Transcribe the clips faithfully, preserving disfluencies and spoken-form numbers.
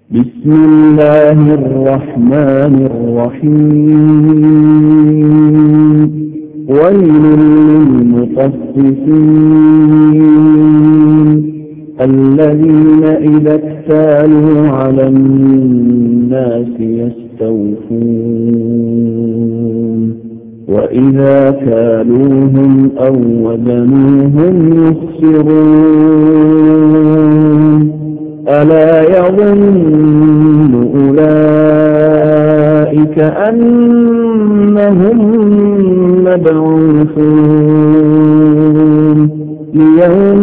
بسم الله الرحمن الرحيم ويل للمطففين الذين إذا اكتالوا على الناس يستوفون وإذا كالوهم أو وزنوهم يخسرون ألا يظن أولئك أنهم مبعوثون ليوم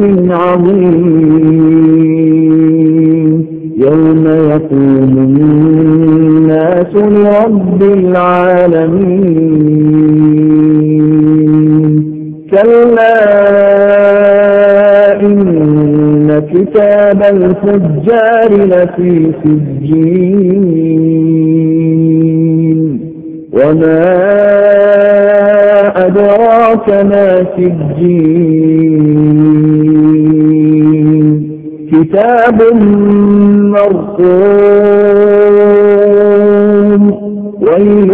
عظيم يوم يقوم الناس لرب العالمين كلا إن كتاب الفجار لفي سجين وما أدراك ما سجين كتاب مرقوم ويل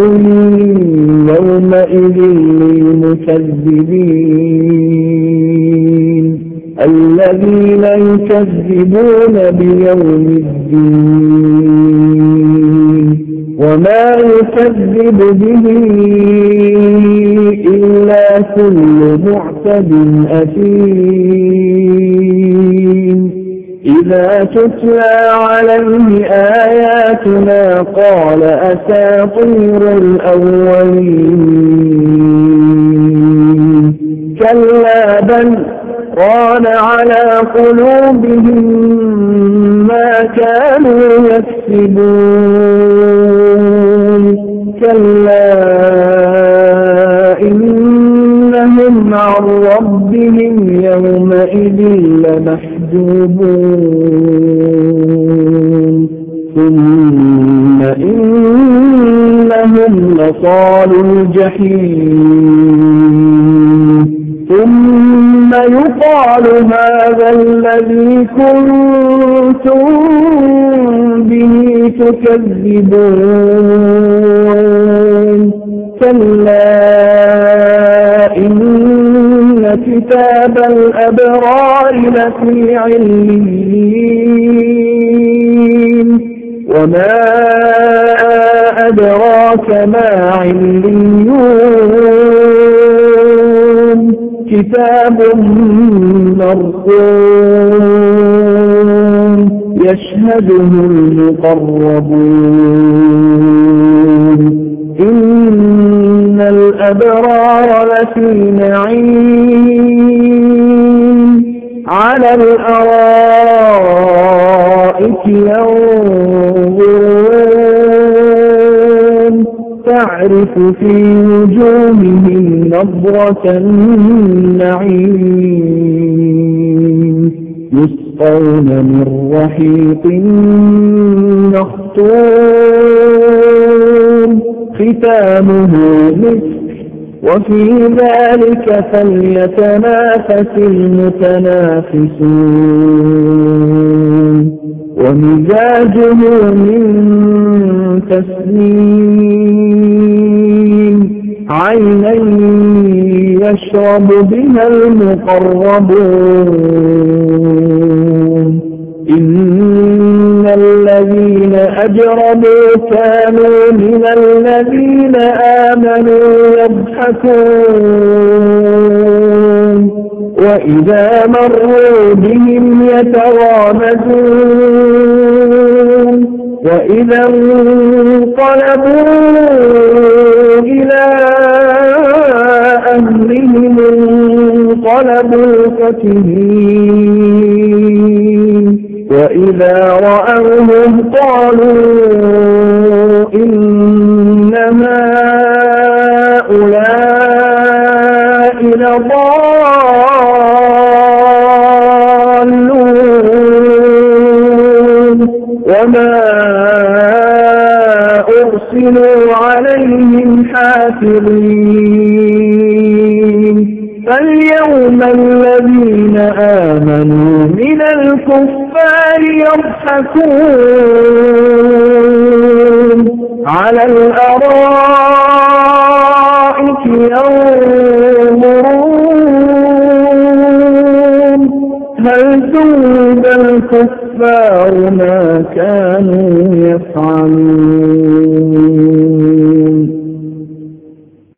يومئذ للمكذبين الذين يكذبون بيوم الدين وما يكذب به إلا كل معتد أثيم إذا تتلى عليه آياتنا قال أساطير الأولين كلا بل ران على قلوبهم ما كانوا يكسبون كلا إنهم عن ربهم يومئذ لمحجوبون ثم إنهم لصالو الجحيم ثم يقال هذا الذي كنتم به تكذبون كلا إن كتاب الأبرار لفي عليين وما أدراك ما عليون كتاب مرقوم يشهده المقربون إن الأبرار لفي نعيم على الأرائك ينظرون تعرف في وجوههم نضرة النعيم يسقون من رحيق مختوم ختامه مسك وفي ذلك فليتنافس المتنافسون ومزاجه من تسنيم عينا يشرب بها المقربون إن الذين أجرموا كانوا من الذين آمنوا يضحكون وإذا مروا بهم يتغامزون وإذا انقلبوا إلى أهلهم انقلبوا فكهين وإذا رأوهم قالوا إن هؤلاء لضالون وما أرسلوا عليهم حافظين فاليوم الذين آمنوا من الكفار يضحكون على الأرائك ينظرون هل ثوب الكفار ما كانوا يفعلون